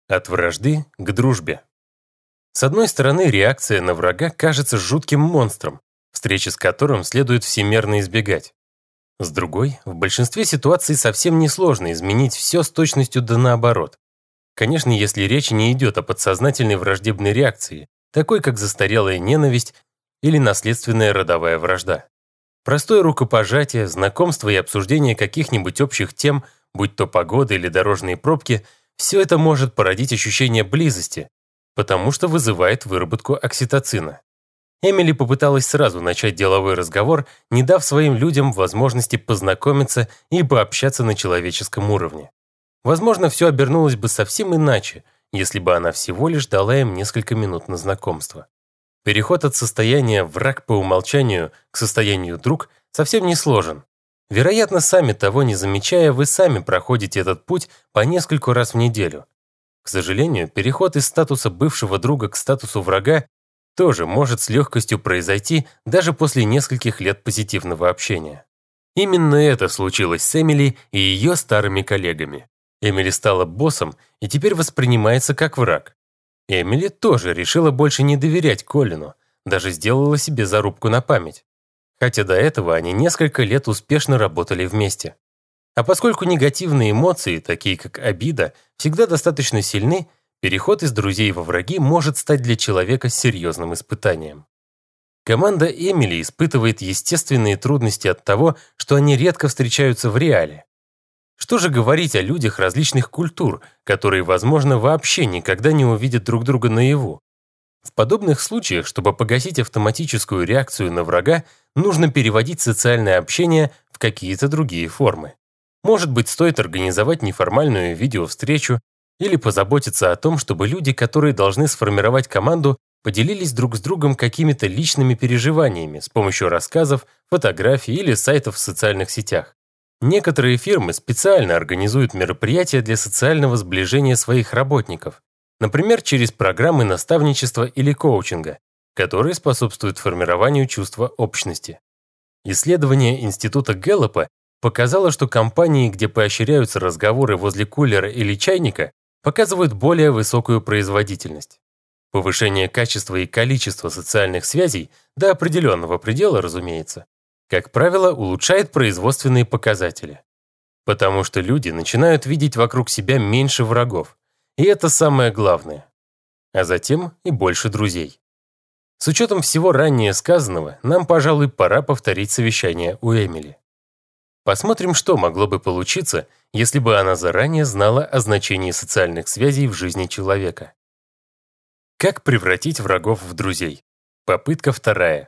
От вражды к дружбе. С одной стороны, реакция на врага кажется жутким монстром, встречи с которым следует всемерно избегать. С другой, в большинстве ситуаций совсем несложно изменить все с точностью да наоборот. Конечно, если речь не идет о подсознательной враждебной реакции, такой как застарелая ненависть или наследственная родовая вражда. Простое рукопожатие, знакомство и обсуждение каких-нибудь общих тем, будь то погода или дорожные пробки, все это может породить ощущение близости, потому что вызывает выработку окситоцина. Эмили попыталась сразу начать деловой разговор, не дав своим людям возможности познакомиться и пообщаться на человеческом уровне. Возможно, все обернулось бы совсем иначе, если бы она всего лишь дала им несколько минут на знакомство. Переход от состояния «враг по умолчанию» к состоянию «друг» совсем не сложен. Вероятно, сами того не замечая, вы сами проходите этот путь по нескольку раз в неделю. К сожалению, переход из статуса бывшего друга к статусу врага тоже может с легкостью произойти даже после нескольких лет позитивного общения. Именно это случилось с Эмили и ее старыми коллегами. Эмили стала боссом и теперь воспринимается как враг. Эмили тоже решила больше не доверять Колину, даже сделала себе зарубку на память. Хотя до этого они несколько лет успешно работали вместе. А поскольку негативные эмоции, такие как обида, всегда достаточно сильны, переход из друзей во враги может стать для человека серьезным испытанием. Команда Эмили испытывает естественные трудности от того, что они редко встречаются в реале. Что же говорить о людях различных культур, которые, возможно, вообще никогда не увидят друг друга наяву? В подобных случаях, чтобы погасить автоматическую реакцию на врага, нужно переводить социальное общение в какие-то другие формы. Может быть, стоит организовать неформальную видеовстречу или позаботиться о том, чтобы люди, которые должны сформировать команду, поделились друг с другом какими-то личными переживаниями с помощью рассказов, фотографий или сайтов в социальных сетях. Некоторые фирмы специально организуют мероприятия для социального сближения своих работников, например, через программы наставничества или коучинга, которые способствуют формированию чувства общности. Исследование Института Гэллопа показало, что компании, где поощряются разговоры возле кулера или чайника, показывают более высокую производительность. Повышение качества и количества социальных связей до определенного предела, разумеется, как правило, улучшает производственные показатели. Потому что люди начинают видеть вокруг себя меньше врагов, и это самое главное. А затем и больше друзей. С учетом всего ранее сказанного, нам, пожалуй, пора повторить совещание у Эмили. Посмотрим, что могло бы получиться, если бы она заранее знала о значении социальных связей в жизни человека. Как превратить врагов в друзей? Попытка вторая.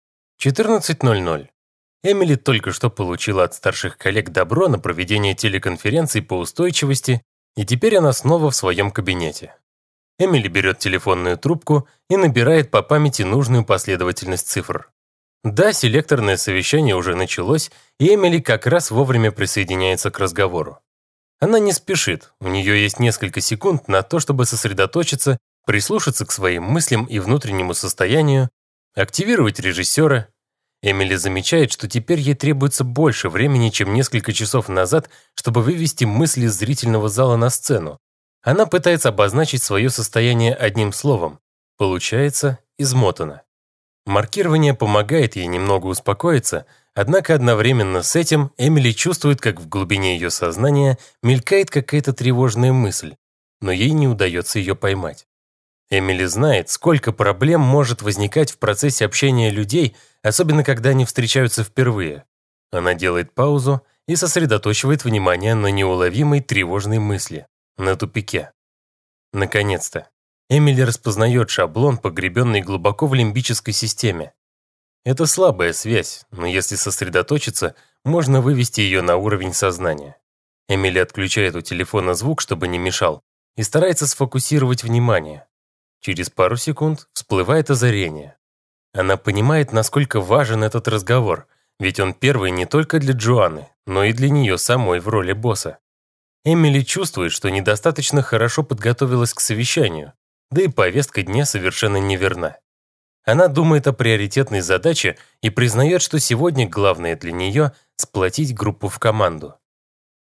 14:00. Эмили только что получила от старших коллег добро на проведение телеконференции по устойчивости, и теперь она снова в своем кабинете. Эмили берет телефонную трубку и набирает по памяти нужную последовательность цифр. Да, селекторное совещание уже началось, и Эмили как раз вовремя присоединяется к разговору. Она не спешит, у нее есть несколько секунд на то, чтобы сосредоточиться, прислушаться к своим мыслям и внутреннему состоянию, активировать режиссера. Эмили замечает, что теперь ей требуется больше времени, чем несколько часов назад, чтобы вывести мысли из зрительного зала на сцену. Она пытается обозначить свое состояние одним словом. Получается, измотана. Маркирование помогает ей немного успокоиться, однако одновременно с этим Эмили чувствует, как в глубине ее сознания мелькает какая-то тревожная мысль, но ей не удается ее поймать. Эмили знает, сколько проблем может возникать в процессе общения людей, особенно когда они встречаются впервые. Она делает паузу и сосредоточивает внимание на неуловимой тревожной мысли, на тупике. Наконец-то. Эмили распознает шаблон, погребенный глубоко в лимбической системе. Это слабая связь, но если сосредоточиться, можно вывести ее на уровень сознания. Эмили отключает у телефона звук, чтобы не мешал, и старается сфокусировать внимание. Через пару секунд всплывает озарение. Она понимает, насколько важен этот разговор, ведь он первый не только для Джоанны, но и для нее самой в роли босса. Эмили чувствует, что недостаточно хорошо подготовилась к совещанию, да и повестка дня совершенно неверна. Она думает о приоритетной задаче и признает, что сегодня главное для нее – сплотить группу в команду.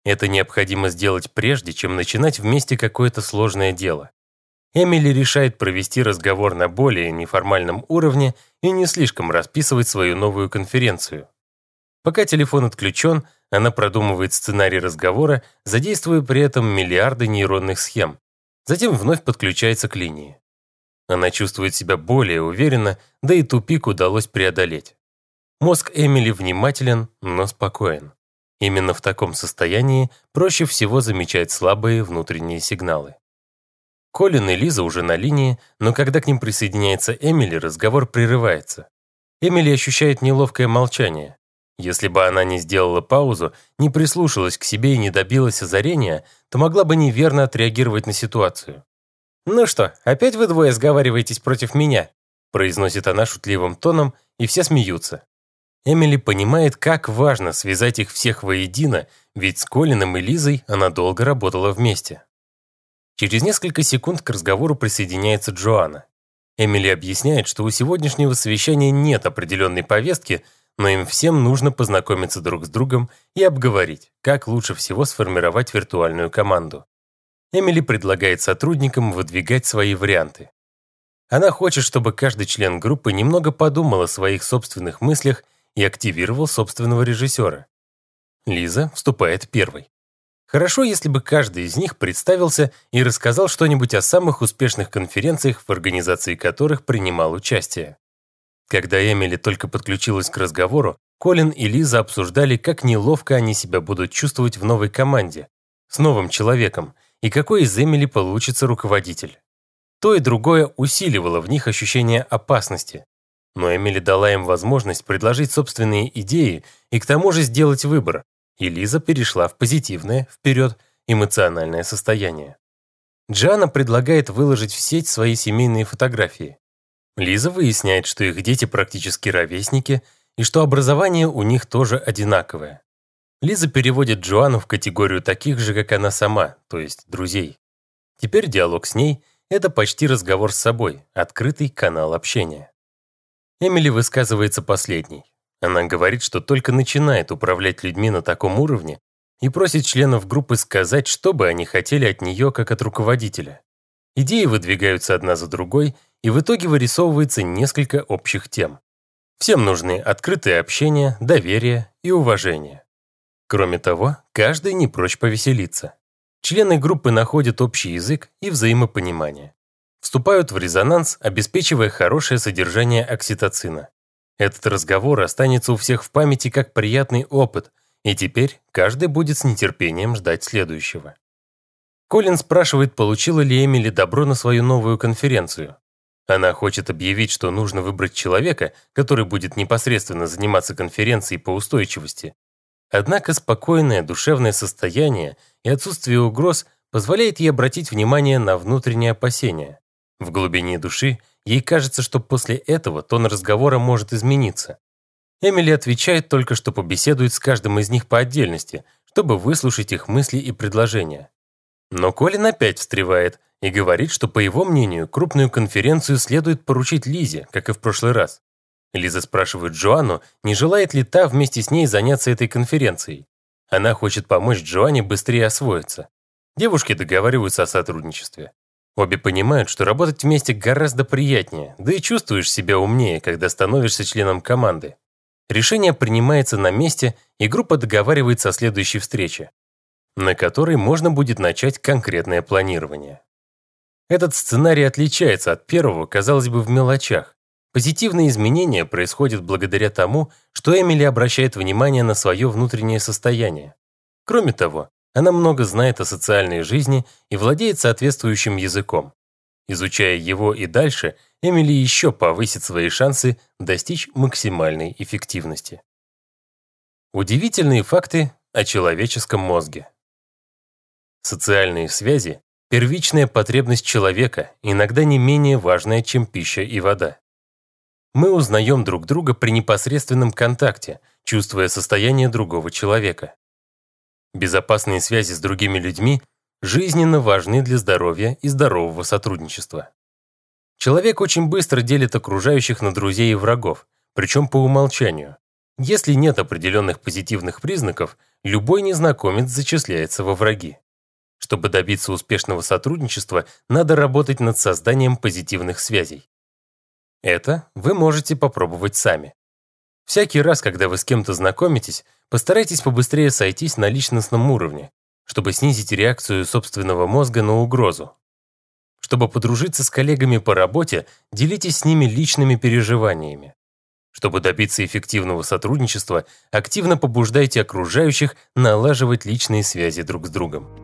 Это необходимо сделать прежде, чем начинать вместе какое-то сложное дело. Эмили решает провести разговор на более неформальном уровне и не слишком расписывать свою новую конференцию. Пока телефон отключен, она продумывает сценарий разговора, задействуя при этом миллиарды нейронных схем. Затем вновь подключается к линии. Она чувствует себя более уверенно, да и тупик удалось преодолеть. Мозг Эмили внимателен, но спокоен. Именно в таком состоянии проще всего замечать слабые внутренние сигналы. Колин и Лиза уже на линии, но когда к ним присоединяется Эмили, разговор прерывается. Эмили ощущает неловкое молчание. Если бы она не сделала паузу, не прислушалась к себе и не добилась озарения, то могла бы неверно отреагировать на ситуацию. «Ну что, опять вы двое сговариваетесь против меня?» произносит она шутливым тоном, и все смеются. Эмили понимает, как важно связать их всех воедино, ведь с Колином и Лизой она долго работала вместе. Через несколько секунд к разговору присоединяется Джоанна. Эмили объясняет, что у сегодняшнего совещания нет определенной повестки, но им всем нужно познакомиться друг с другом и обговорить, как лучше всего сформировать виртуальную команду. Эмили предлагает сотрудникам выдвигать свои варианты. Она хочет, чтобы каждый член группы немного подумал о своих собственных мыслях и активировал собственного режиссера. Лиза вступает первой. Хорошо, если бы каждый из них представился и рассказал что-нибудь о самых успешных конференциях, в организации которых принимал участие. Когда Эмили только подключилась к разговору, Колин и Лиза обсуждали, как неловко они себя будут чувствовать в новой команде, с новым человеком, и какой из Эмили получится руководитель. То и другое усиливало в них ощущение опасности. Но Эмили дала им возможность предложить собственные идеи и к тому же сделать выбор, и Лиза перешла в позитивное, вперед, эмоциональное состояние. Джоанна предлагает выложить в сеть свои семейные фотографии. Лиза выясняет, что их дети практически ровесники и что образование у них тоже одинаковое. Лиза переводит Джоанну в категорию таких же, как она сама, то есть друзей. Теперь диалог с ней – это почти разговор с собой, открытый канал общения. Эмили высказывается последней. Она говорит, что только начинает управлять людьми на таком уровне и просит членов группы сказать, что бы они хотели от нее, как от руководителя. Идеи выдвигаются одна за другой, и в итоге вырисовывается несколько общих тем. Всем нужны открытое общение, доверие и уважение. Кроме того, каждый не прочь повеселиться. Члены группы находят общий язык и взаимопонимание. Вступают в резонанс, обеспечивая хорошее содержание окситоцина. Этот разговор останется у всех в памяти как приятный опыт, и теперь каждый будет с нетерпением ждать следующего. Колин спрашивает, получила ли Эмили добро на свою новую конференцию. Она хочет объявить, что нужно выбрать человека, который будет непосредственно заниматься конференцией по устойчивости. Однако спокойное душевное состояние и отсутствие угроз позволяет ей обратить внимание на внутренние опасения. В глубине души ей кажется, что после этого тон разговора может измениться. Эмили отвечает только, что побеседует с каждым из них по отдельности, чтобы выслушать их мысли и предложения. Но Колин опять встревает и говорит, что, по его мнению, крупную конференцию следует поручить Лизе, как и в прошлый раз. Лиза спрашивает Джоанну, не желает ли та вместе с ней заняться этой конференцией. Она хочет помочь Джоанне быстрее освоиться. Девушки договариваются о сотрудничестве. Обе понимают, что работать вместе гораздо приятнее, да и чувствуешь себя умнее, когда становишься членом команды. Решение принимается на месте, и группа договаривается о следующей встрече, на которой можно будет начать конкретное планирование. Этот сценарий отличается от первого, казалось бы, в мелочах. Позитивные изменения происходят благодаря тому, что Эмили обращает внимание на свое внутреннее состояние. Кроме того, она много знает о социальной жизни и владеет соответствующим языком. Изучая его и дальше, Эмили еще повысит свои шансы достичь максимальной эффективности. Удивительные факты о человеческом мозге. Социальные связи – первичная потребность человека, иногда не менее важная, чем пища и вода. Мы узнаем друг друга при непосредственном контакте, чувствуя состояние другого человека. Безопасные связи с другими людьми жизненно важны для здоровья и здорового сотрудничества. Человек очень быстро делит окружающих на друзей и врагов, причем по умолчанию. Если нет определенных позитивных признаков, любой незнакомец зачисляется во враги. Чтобы добиться успешного сотрудничества, надо работать над созданием позитивных связей. Это вы можете попробовать сами. Всякий раз, когда вы с кем-то знакомитесь, постарайтесь побыстрее сойтись на личностном уровне, чтобы снизить реакцию собственного мозга на угрозу. Чтобы подружиться с коллегами по работе, делитесь с ними личными переживаниями. Чтобы добиться эффективного сотрудничества, активно побуждайте окружающих налаживать личные связи друг с другом.